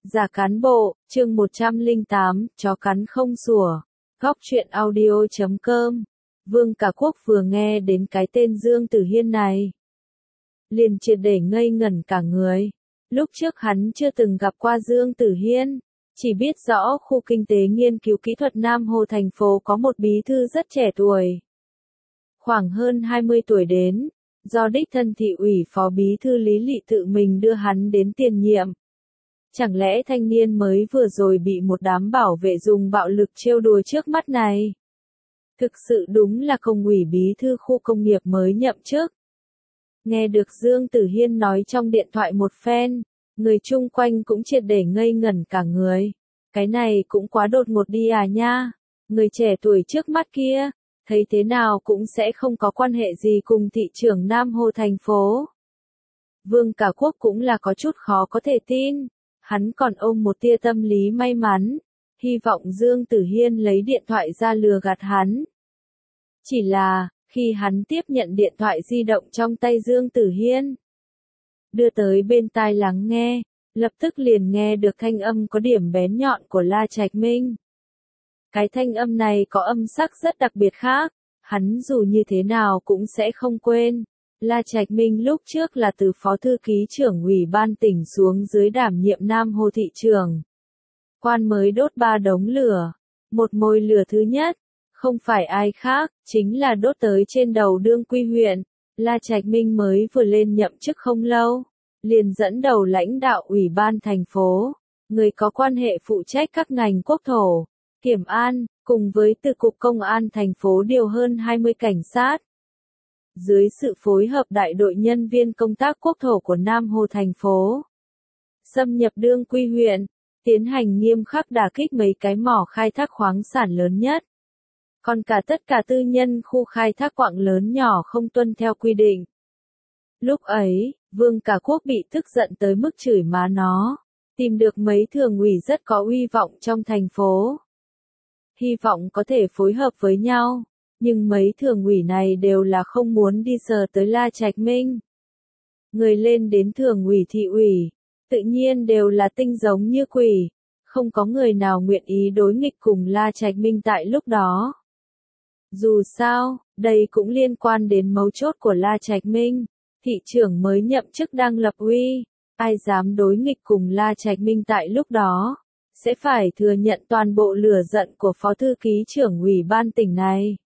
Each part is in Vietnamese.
Giả cán bộ, chương 108, chó cắn không sủa. Góc truyện audio.com. Vương Cả Quốc vừa nghe đến cái tên Dương Tử Hiên này, liền triệt để ngây ngẩn cả người. Lúc trước hắn chưa từng gặp qua Dương Tử Hiên, chỉ biết rõ khu kinh tế nghiên cứu kỹ thuật Nam Hồ thành phố có một bí thư rất trẻ tuổi, khoảng hơn 20 tuổi đến, do đích thân thị ủy phó bí thư Lý Lị tự mình đưa hắn đến tiền nhiệm. Chẳng lẽ thanh niên mới vừa rồi bị một đám bảo vệ dùng bạo lực trêu đùa trước mắt này? Thực sự đúng là công ủy bí thư khu công nghiệp mới nhậm chức. Nghe được Dương Tử Hiên nói trong điện thoại một phen, người chung quanh cũng triệt để ngây ngẩn cả người. Cái này cũng quá đột ngột đi à nha. Người trẻ tuổi trước mắt kia, thấy thế nào cũng sẽ không có quan hệ gì cùng thị trưởng Nam Hồ thành phố. Vương Cả Quốc cũng là có chút khó có thể tin. Hắn còn ôm một tia tâm lý may mắn, hy vọng Dương Tử Hiên lấy điện thoại ra lừa gạt hắn. Chỉ là, khi hắn tiếp nhận điện thoại di động trong tay Dương Tử Hiên, đưa tới bên tai lắng nghe, lập tức liền nghe được thanh âm có điểm bén nhọn của La Trạch Minh. Cái thanh âm này có âm sắc rất đặc biệt khác, hắn dù như thế nào cũng sẽ không quên. La Trạch Minh lúc trước là từ phó thư ký trưởng ủy ban tỉnh xuống dưới đảm nhiệm Nam Hồ thị trường. Quan mới đốt 3 đống lửa. Một mồi lửa thứ nhất, không phải ai khác, chính là đốt tới trên đầu Đương Quy huyện. La Trạch Minh mới vừa lên nhậm chức không lâu, liền dẫn đầu lãnh đạo ủy ban thành phố, người có quan hệ phụ trách các ngành quốc thổ, kiểm an, cùng với từ cục công an thành phố điều hơn 20 cảnh sát. Dưới sự phối hợp đại đội nhân viên công tác quốc thổ của Nam Hồ thành phố, xâm nhập Đương Quy huyện, tiến hành nghiêm khắc đả kích mấy cái mỏ khai thác khoáng sản lớn nhất. Còn cả tất cả tư nhân khu khai thác quặng lớn nhỏ không tuân theo quy định. Lúc ấy, Vương Cả Quốc bị tức giận tới mức chửi má nó, tìm được mấy thường ủy rất có uy vọng trong thành phố. Hy vọng có thể phối hợp với nhau. Nhưng mấy thường ủy này đều là không muốn đi sờ tới La Trạch Minh. Người lên đến thường ủy thị ủy, tự nhiên đều là tinh giống như quỷ, không có người nào nguyện ý đối nghịch cùng La Trạch Minh tại lúc đó. Dù sao, đây cũng liên quan đến mấu chốt của La Trạch Minh, thị trưởng mới nhậm chức đang lập uy, ai dám đối nghịch cùng La Trạch Minh tại lúc đó, sẽ phải thừa nhận toàn bộ lửa giận của phó thư ký trưởng ủy ban tỉnh này.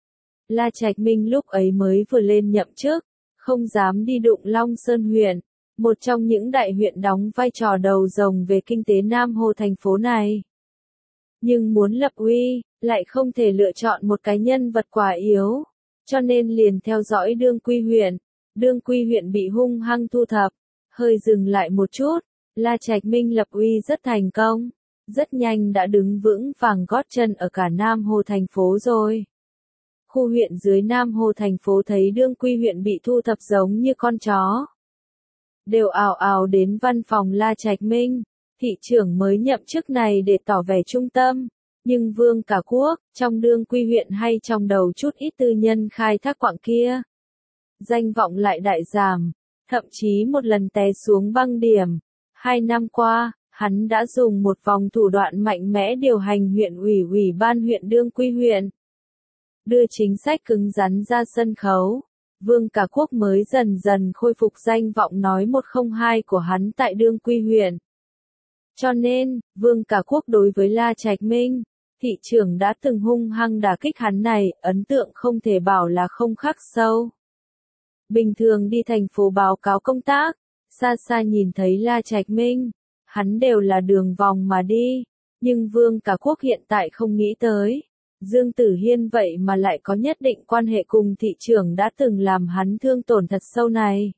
La Trạch Minh lúc ấy mới vừa lên nhậm chức, không dám đi đụng Long Sơn huyện, một trong những đại huyện đóng vai trò đầu rồng về kinh tế Nam Hồ thành phố này. Nhưng muốn lập uy, lại không thể lựa chọn một cái nhân vật quá yếu, cho nên liền theo dõi Đương Quy huyện. Đương Quy huyện bị hung hăng thu thập, hơi dừng lại một chút, La Trạch Minh lập uy rất thành công, rất nhanh đã đứng vững vàng gót chân ở cả Nam Hồ thành phố rồi. Khu huyện dưới Nam Hồ thành phố thấy Đương Quy huyện bị thu thập giống như con chó, đều ào ào đến văn phòng La Trạch Minh, thị trưởng mới nhậm chức này để tỏ vẻ trung tâm. Nhưng Vương Cả Quốc, trong Đương Quy huyện hay trong đầu chút ít tư nhân khai thác quặng kia, danh vọng lại đại giảm, thậm chí một lần té xuống băng điểm. 2 năm qua, hắn đã dùng một vòng thủ đoạn mạnh mẽ điều hành huyện ủy ban huyện Đương Quy huyện, đưa chính sách cứng rắn ra sân khấu. Vương Cả Quốc mới dần dần khôi phục danh vọng nói 102 của hắn tại Đương Quy huyện. Cho nên, Vương Cả Quốc đối với La Trạch Minh, thị trưởng đã từng hung hăng đả kích hắn này, ấn tượng không thể bảo là không khắc sâu. Bình thường đi thành phố báo cáo công tác, xa xa nhìn thấy La Trạch Minh, hắn đều là đường vòng mà đi, nhưng Vương Cả Quốc hiện tại không nghĩ tới. Dương Tử Hiên vậy mà lại có nhất định quan hệ cùng thị trưởng đã từng làm hắn thương tổn thật sâu này.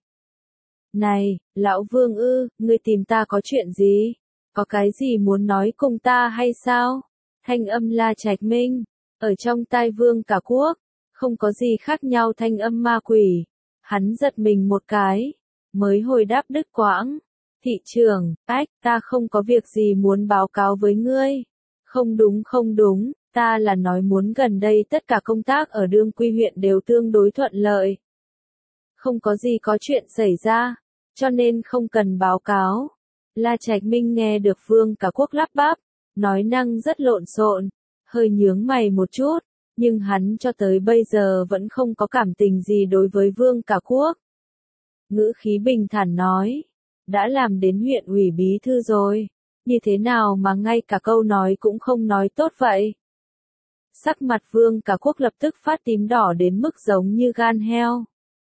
Này, lão Vương ư, ngươi tìm ta có chuyện gì? Có cái gì muốn nói cùng ta hay sao? Thanh âm La Trạch Minh, ở trong tai Vương Cả Quốc, không có gì khác nhau thanh âm ma quỷ. Hắn giật mình một cái, mới hồi đáp đứt quãng. Thị trưởng, ta không có việc gì muốn báo cáo với ngươi. Không đúng. Ta là nói muốn gần đây tất cả công tác ở Đương Quy huyện đều tương đối thuận lợi. Không có gì có chuyện xảy ra, cho nên không cần báo cáo. La Trạch Minh nghe được Vương Cả Quốc lắp bắp, nói năng rất lộn xộn, hơi nhướng mày một chút, nhưng hắn cho tới bây giờ vẫn không có cảm tình gì đối với Vương Cả Quốc. Ngữ khí bình thản nói, đã làm đến huyện ủy bí thư rồi, như thế nào mà ngay cả câu nói cũng không nói tốt vậy? Sắc mặt Vương Cả Quốc lập tức phát tím đỏ đến mức giống như gan heo.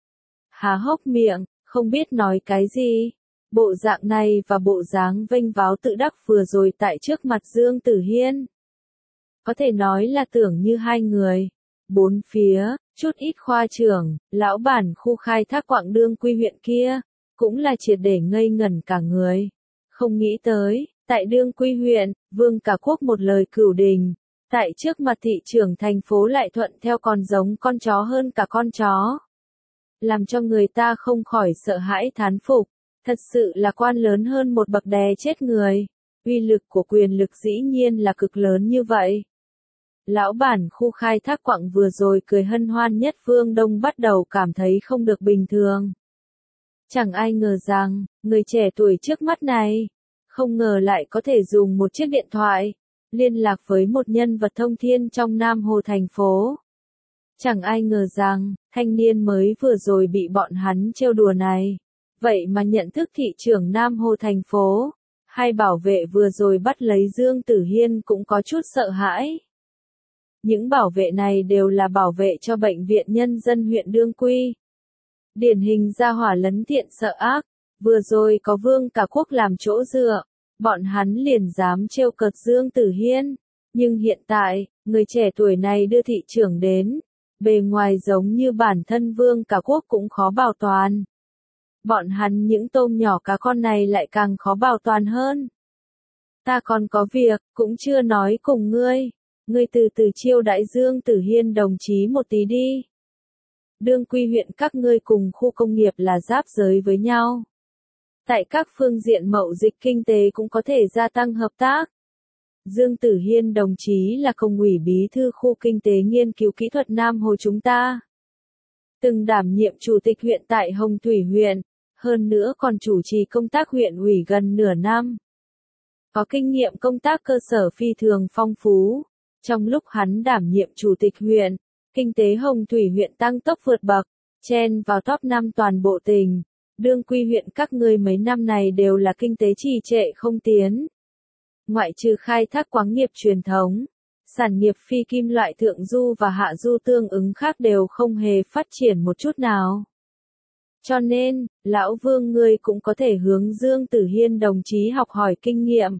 Há hốc miệng, không biết nói cái gì. Bộ dạng này và bộ dáng vênh váo tự đắc vừa rồi tại trước mặt Dương Tử Hiên. Có thể nói là tưởng như hai người. Bốn phía, chút ít khoa trưởng, lão bản khu khai thác Quảng Đương Quy huyện kia, cũng là triệt để ngây ngẩn cả người. Không nghĩ tới, tại Đương Quy huyện, Vương Cả Quốc một lời cửu đình, tại trước mặt thị trưởng thành phố lại thuận theo còn giống con chó hơn cả con chó. Làm cho người ta không khỏi sợ hãi thán phục, thật sự là quan lớn hơn một bậc đè chết người. Uy lực của quyền lực dĩ nhiên là cực lớn như vậy. Lão bản khu khai thác Quặng vừa rồi cười hân hoan nhất Phương Đông bắt đầu cảm thấy không được bình thường. Chẳng ai ngờ rằng, người trẻ tuổi trước mắt này, không ngờ lại có thể dùng một chiếc điện thoại, liên lạc với một nhân vật thông thiên trong Nam Hồ thành phố. Chẳng ai ngờ rằng, thanh niên mới vừa rồi bị bọn hắn trêu đùa này, vậy mà nhận thức thị trưởng Nam Hồ thành phố. Hai bảo vệ vừa rồi bắt lấy Dương Tử Hiên cũng có chút sợ hãi. Những bảo vệ này đều là bảo vệ cho bệnh viện nhân dân huyện Đương Quy. Điển hình gia hỏa lấn thiện sợ ác, vừa rồi có Vương Cả Quốc làm chỗ dựa, bọn hắn liền dám trêu cợt Dương Tử Hiên. Nhưng hiện tại, người trẻ tuổi này đưa thị trưởng đến, bề ngoài giống như bản thân Vương Cả Quốc cũng khó bảo toàn. Bọn hắn những tôm nhỏ cá con này lại càng khó bảo toàn hơn. Ta còn có việc, cũng chưa nói cùng ngươi. Ngươi từ từ chiêu đãi Dương Tử Hiên đồng chí một tí đi. Đương Quy huyện các ngươi cùng khu công nghiệp là giáp giới với nhau. Tại các phương diện mậu dịch kinh tế cũng có thể gia tăng hợp tác. Dương Tử Hiên đồng chí là Công ủy bí thư khu kinh tế nghiên cứu kỹ thuật Nam Hồ chúng ta. Từng đảm nhiệm chủ tịch huyện tại Hồng Thủy huyện, hơn nữa còn chủ trì công tác huyện ủy gần nửa năm. Có kinh nghiệm công tác cơ sở phi thường phong phú. Trong lúc hắn đảm nhiệm chủ tịch huyện, kinh tế Hồng Thủy huyện tăng tốc vượt bậc, chen vào top 5 toàn bộ tỉnh. Đương Quy huyện các ngươi mấy năm này đều là kinh tế trì trệ không tiến. Ngoại trừ khai thác khoáng nghiệp truyền thống, sản nghiệp phi kim loại thượng du và hạ du tương ứng khác đều không hề phát triển một chút nào. Cho nên, lão Vương ngươi cũng có thể hướng Dương Tử Hiên đồng chí học hỏi kinh nghiệm.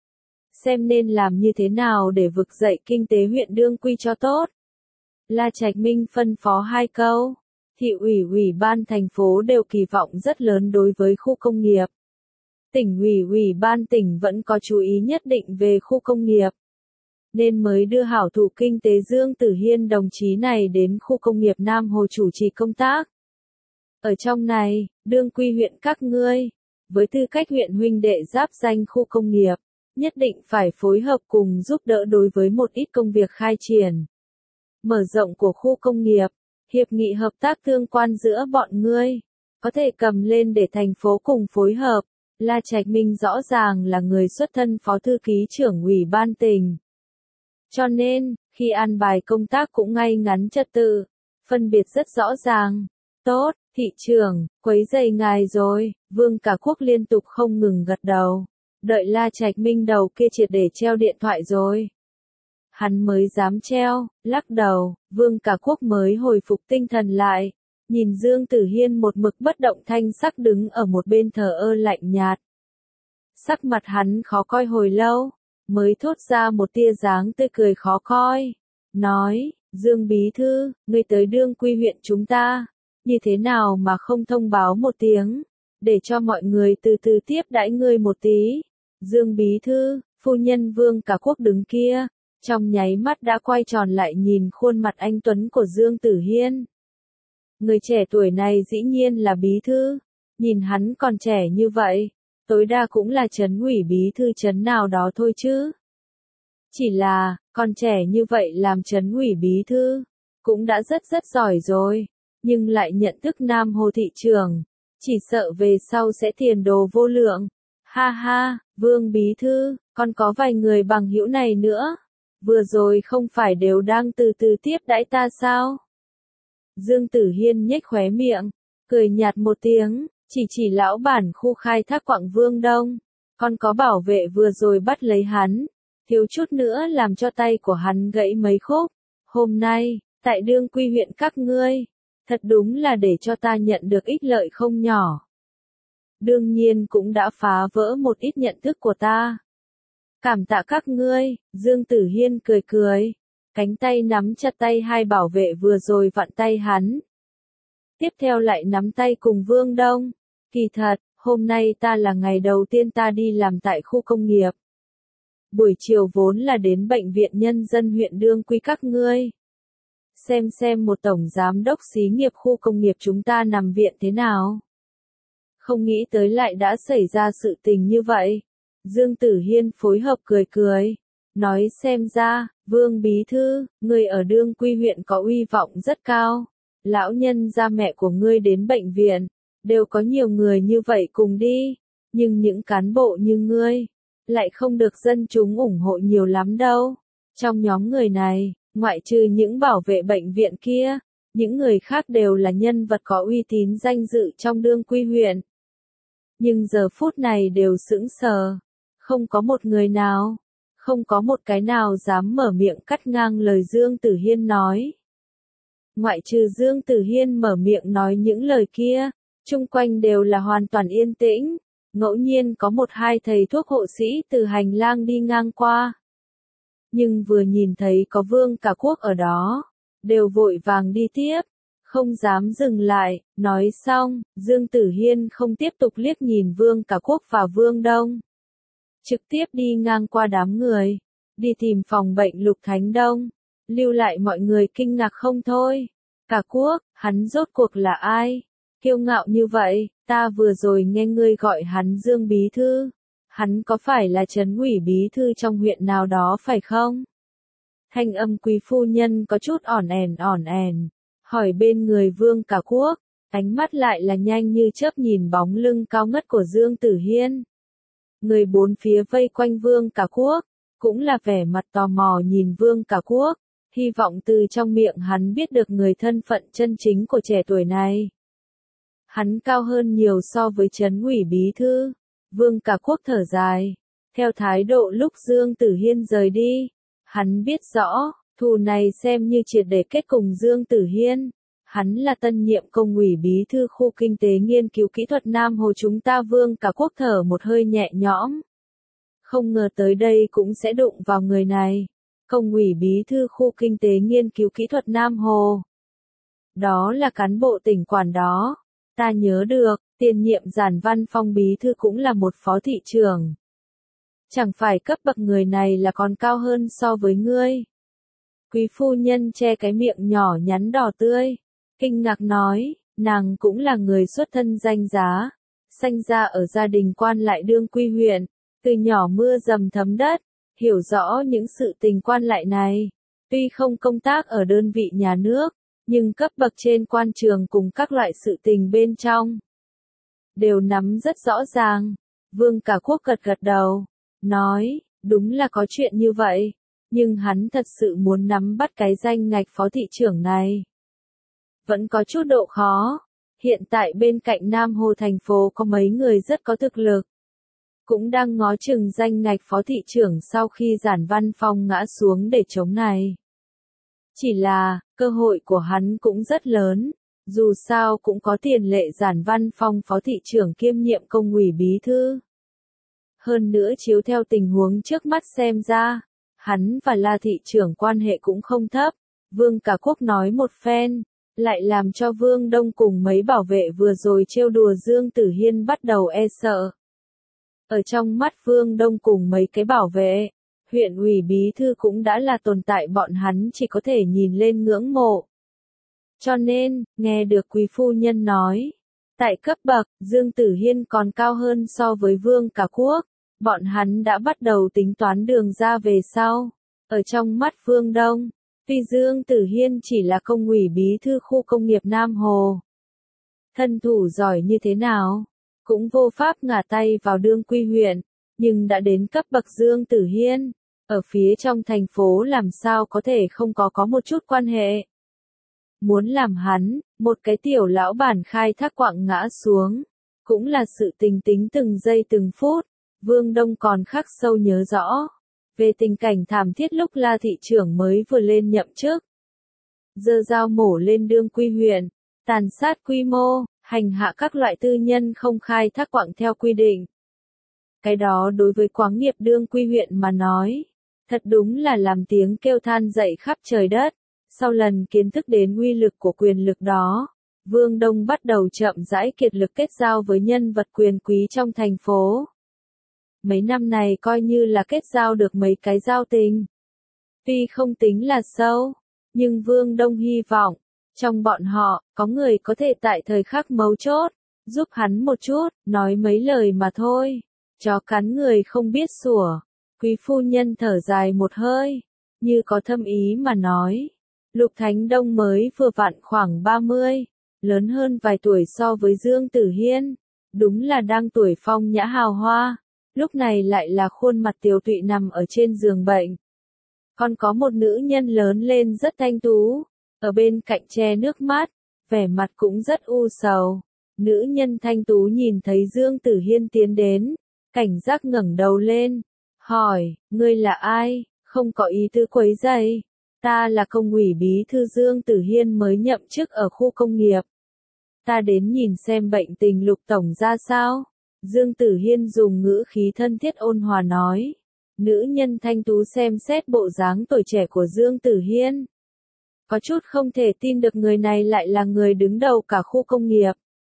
Xem nên làm như thế nào để vực dậy kinh tế huyện Đương Quy cho tốt. La Trạch Minh phân phó hai câu. Thị ủy ủy ban thành phố đều kỳ vọng rất lớn đối với khu công nghiệp. Tỉnh ủy ủy ban tỉnh vẫn có chú ý nhất định về khu công nghiệp. Nên mới đưa hảo thủ kinh tế Dương Tử Hiên đồng chí này đến khu công nghiệp Nam Hồ chủ trì công tác. Ở trong này, Đương Quy huyện các ngươi, với tư cách huyện huynh đệ giáp danh khu công nghiệp, nhất định phải phối hợp cùng giúp đỡ đối với một ít công việc khai triển. Mở rộng của khu công nghiệp, hiệp nghị hợp tác tương quan giữa bọn ngươi, có thể cầm lên để thành phố cùng phối hợp. La Trạch Minh rõ ràng là người xuất thân phó thư ký trưởng ủy ban tỉnh. Cho nên, khi an bài công tác cũng ngay ngắn trật tự, phân biệt rất rõ ràng. Tốt, thị trưởng, quấy rầy ngài rồi, Vương Cả Quốc liên tục không ngừng gật đầu. Đợi La Trạch Minh đầu kia triệt để treo điện thoại rồi. Hắn mới dám treo, lắc đầu, Vương Cả Quốc mới hồi phục tinh thần lại. Nhìn Dương Tử Hiên một mực bất động thanh sắc đứng ở một bên thờ ơ lạnh nhạt. Sắc mặt hắn khó coi hồi lâu, mới thốt ra một tia dáng tươi cười khó coi. Nói, Dương Bí Thư, ngươi tới Đương Quy huyện chúng ta, như thế nào mà không thông báo một tiếng, để cho mọi người từ từ tiếp đãi ngươi một tí. Dương Bí Thư, phu nhân Vương Cả Quốc đứng kia, trong nháy mắt đã quay tròn lại nhìn khuôn mặt anh tuấn của Dương Tử Hiên. Người trẻ tuổi này dĩ nhiên là bí thư, nhìn hắn còn trẻ như vậy, tối đa cũng là trấn ủy bí thư trấn nào đó thôi chứ. Chỉ là, còn trẻ như vậy làm trấn ủy bí thư, cũng đã rất giỏi rồi, nhưng lại nhận thức Nam Hồ thị trường, chỉ sợ về sau sẽ tiền đồ vô lượng. Ha ha, Vương Bí Thư, còn có vài người bằng hữu này nữa. Vừa rồi không phải đều đang từ từ tiếp đãi ta sao? Dương Tử Hiên nhếch khóe miệng, cười nhạt một tiếng, chỉ lão bản khu khai thác quặng Vương Đông. Còn có bảo vệ vừa rồi bắt lấy hắn, thiếu chút nữa làm cho tay của hắn gãy mấy khúc. Hôm nay, tại Đương Quy huyện các ngươi, thật đúng là để cho ta nhận được ích lợi không nhỏ. Đương nhiên cũng đã phá vỡ một ít nhận thức của ta. Cảm tạ các ngươi, Dương Tử Hiên cười cười, cánh tay nắm chặt tay hai bảo vệ vừa rồi vặn tay hắn. Tiếp theo lại nắm tay cùng Vương Đông. Kỳ thật, hôm nay ta là ngày đầu tiên ta đi làm tại khu công nghiệp. Buổi chiều vốn là đến bệnh viện nhân dân huyện Đương Quy các ngươi. Xem một tổng giám đốc xí nghiệp khu công nghiệp chúng ta nằm viện thế nào. Không nghĩ tới lại đã xảy ra sự tình như vậy. Dương Tử Hiên phối hợp cười cười, nói xem ra, Vương Bí Thư, ngươi ở Đương Quy huyện có uy vọng rất cao. Lão nhân gia mẹ của ngươi đến bệnh viện, đều có nhiều người như vậy cùng đi, nhưng những cán bộ như ngươi, lại không được dân chúng ủng hộ nhiều lắm đâu. Trong nhóm người này, ngoại trừ những bảo vệ bệnh viện kia, những người khác đều là nhân vật có uy tín danh dự trong Đương Quy huyện. Nhưng giờ phút này đều sững sờ, không có một người nào, không có một cái nào dám mở miệng cắt ngang lời Dương Tử Hiên nói. Ngoại trừ Dương Tử Hiên mở miệng nói những lời kia, chung quanh đều là hoàn toàn yên tĩnh, ngẫu nhiên có một hai thầy thuốc hộ sĩ từ hành lang đi ngang qua. Nhưng vừa nhìn thấy có Vương Cả Quốc ở đó, đều vội vàng đi tiếp, không dám dừng lại. Nói xong, Dương Tử Hiên không tiếp tục liếc nhìn Vương Cả Quốc và Vương Đông. Trực tiếp đi ngang qua đám người, đi tìm phòng bệnh Lục Thánh Đông, lưu lại mọi người kinh ngạc không thôi. Cả Quốc, hắn rốt cuộc là ai? Kiêu ngạo như vậy, ta vừa rồi nghe ngươi gọi hắn Dương Bí Thư. Hắn có phải là trấn ủy bí thư trong huyện nào đó phải không? Thanh âm quý phu nhân có chút ỏn ẻn, hỏi bên người Vương Cả Quốc, ánh mắt lại là nhanh như chớp nhìn bóng lưng cao ngất của Dương Tử Hiên. Người bốn phía vây quanh Vương Cả Quốc, cũng là vẻ mặt tò mò nhìn Vương Cả Quốc, hy vọng từ trong miệng hắn biết được người thân phận chân chính của trẻ tuổi này. Hắn cao hơn nhiều so với trấn ủy bí thư. Vương Cả Quốc thở dài, theo thái độ lúc Dương Tử Hiên rời đi, hắn biết rõ, thù này xem như triệt để kết cùng Dương Tử Hiên. Hắn là tân nhiệm công ủy bí thư khu kinh tế nghiên cứu kỹ thuật Nam Hồ chúng ta. Vương Cả Quốc thở một hơi nhẹ nhõm. Không ngờ tới đây cũng sẽ đụng vào người này. Công ủy bí thư khu kinh tế nghiên cứu kỹ thuật Nam Hồ. Đó là cán bộ tỉnh quản đó. Ta nhớ được, tiền nhiệm Giản Văn Phong bí thư cũng là một phó thị trưởng. Chẳng phải cấp bậc người này là còn cao hơn so với ngươi. Quý phu nhân che cái miệng nhỏ nhắn đỏ tươi, kinh ngạc nói, nàng cũng là người xuất thân danh giá, sanh ra ở gia đình quan lại Đương Quy huyện, từ nhỏ mưa dầm thấm đất, hiểu rõ những sự tình quan lại này. Tuy không công tác ở đơn vị nhà nước, nhưng cấp bậc trên quan trường cùng các loại sự tình bên trong đều nắm rất rõ ràng. Vương Cả Quốc gật gật đầu, nói, đúng là có chuyện như vậy, nhưng hắn thật sự muốn nắm bắt cái danh ngạch phó thị trưởng này. Vẫn có chút độ khó, hiện tại bên cạnh Nam Hồ thành phố có mấy người rất có thực lực. Cũng đang ngó chừng danh ngạch phó thị trưởng sau khi Giản Văn Phong ngã xuống để chống này. Chỉ là, cơ hội của hắn cũng rất lớn, dù sao cũng có tiền lệ Giản Văn Phong phó thị trưởng kiêm nhiệm công ủy bí thư. Hơn nữa chiếu theo tình huống trước mắt xem ra, hắn và La thị trưởng quan hệ cũng không thấp. Vương Cả Quốc nói một phen, lại làm cho Vương Đông cùng mấy bảo vệ vừa rồi trêu đùa Dương Tử Hiên bắt đầu e sợ. Ở trong mắt Vương Đông cùng mấy cái bảo vệ, huyện ủy bí thư cũng đã là tồn tại bọn hắn chỉ có thể nhìn lên ngưỡng mộ. Cho nên, nghe được quý phu nhân nói, tại cấp bậc, Dương Tử Hiên còn cao hơn so với Vương Cả Quốc, bọn hắn đã bắt đầu tính toán đường ra về sau. Ở trong mắt Vương Đông, tuy Dương Tử Hiên chỉ là công ủy bí thư khu công nghiệp Nam Hồ, thân thủ giỏi như thế nào, cũng vô pháp ngả tay vào đương quy huyện, nhưng đã đến cấp bậc Dương Tử Hiên, ở phía trong thành phố làm sao có thể không có một chút quan hệ. Muốn làm hắn, một cái tiểu lão bản khai thác quạng ngã xuống, cũng là sự tình tính từng giây từng phút, Vương Đông còn khắc sâu nhớ rõ. Về tình cảnh thảm thiết lúc La thị trưởng mới vừa lên nhậm chức. Giơ dao mổ lên đương quy huyện, tàn sát quy mô, hành hạ các loại tư nhân không khai thác quạng theo quy định. Cái đó đối với quáng nghiệp đương quy huyện mà nói, thật đúng là làm tiếng kêu than dậy khắp trời đất. Sau lần kiến thức đến uy lực của quyền lực đó, Vương Đông bắt đầu chậm rãi kiệt lực kết giao với nhân vật quyền quý trong thành phố. Mấy năm này coi như là kết giao được mấy cái giao tình. Tuy không tính là sâu, nhưng Vương Đông hy vọng, trong bọn họ, có người có thể tại thời khắc mấu chốt, giúp hắn một chút, nói mấy lời mà thôi. Chó cắn người không biết sủa. Quý phu nhân thở dài một hơi, như có thâm ý mà nói. Lục Thánh Đông mới vừa vặn khoảng 30, lớn hơn vài tuổi so với Dương Tử Hiên. Đúng là đang tuổi phong nhã hào hoa, lúc này lại là khuôn mặt tiều tụy nằm ở trên giường bệnh. Còn có một nữ nhân lớn lên rất thanh tú, ở bên cạnh che nước mắt, vẻ mặt cũng rất u sầu. Nữ nhân thanh tú nhìn thấy Dương Tử Hiên tiến đến, cảnh giác ngẩng đầu lên, hỏi, ngươi là ai, không có ý tư quấy rầy. Ta là công ủy bí thư Dương Tử Hiên mới nhậm chức ở khu công nghiệp. Ta đến nhìn xem bệnh tình Lục tổng ra sao. Dương Tử Hiên dùng ngữ khí thân thiết ôn hòa nói. Nữ nhân thanh tú xem xét bộ dáng tuổi trẻ của Dương Tử Hiên. Có chút không thể tin được người này lại là người đứng đầu cả khu công nghiệp.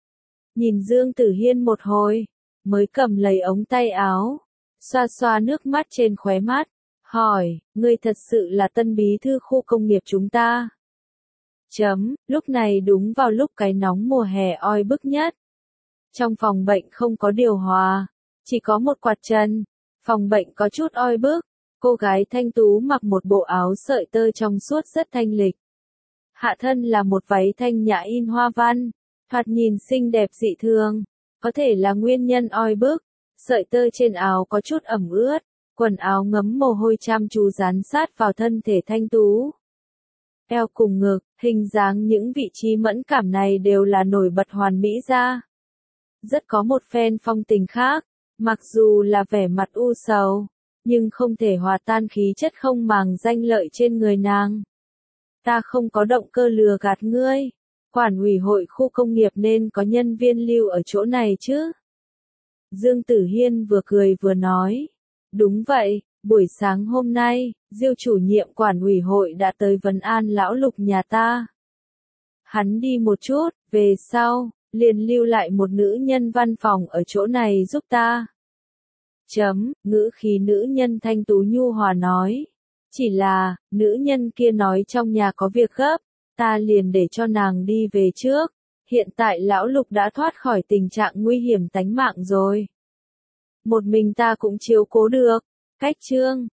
Nhìn Dương Tử Hiên một hồi, mới cầm lấy ống tay áo, xoa xoa nước mắt trên khóe mắt, hỏi, ngươi thật sự là tân bí thư khu công nghiệp chúng ta. Lúc này đúng vào lúc cái nóng mùa hè oi bức nhất. Trong phòng bệnh không có điều hòa, chỉ có một quạt trần, phòng bệnh có chút oi bức, cô gái thanh tú mặc một bộ áo sợi tơ trong suốt rất thanh lịch. Hạ thân là một váy thanh nhã in hoa văn, thoạt nhìn xinh đẹp dị thường, có thể là nguyên nhân oi bức, sợi tơ trên áo có chút ẩm ướt, quần áo ngấm mồ hôi chăm chú dán sát vào thân thể thanh tú. Eo cùng ngực, hình dáng những vị trí mẫn cảm này đều là nổi bật hoàn mỹ ra. Rất có một phen phong tình khác, mặc dù là vẻ mặt u sầu, nhưng không thể hòa tan khí chất không màng danh lợi trên người nàng. Ta không có động cơ lừa gạt ngươi, quản ủy hội khu công nghiệp nên có nhân viên lưu ở chỗ này chứ. Dương Tử Hiên vừa cười vừa nói, đúng vậy, buổi sáng hôm nay, Diêu chủ nhiệm quản ủy hội đã tới vấn an lão Lục nhà ta. Hắn đi một chút, về sau, liền lưu lại một nữ nhân văn phòng ở chỗ này giúp ta. Ngữ khí nữ nhân thanh tú nhu hòa nói. Chỉ là, nữ nhân kia nói trong nhà có việc gấp, ta liền để cho nàng đi về trước. Hiện tại lão Lục đã thoát khỏi tình trạng nguy hiểm tánh mạng rồi. Một mình ta cũng chiếu cố được. Cách chương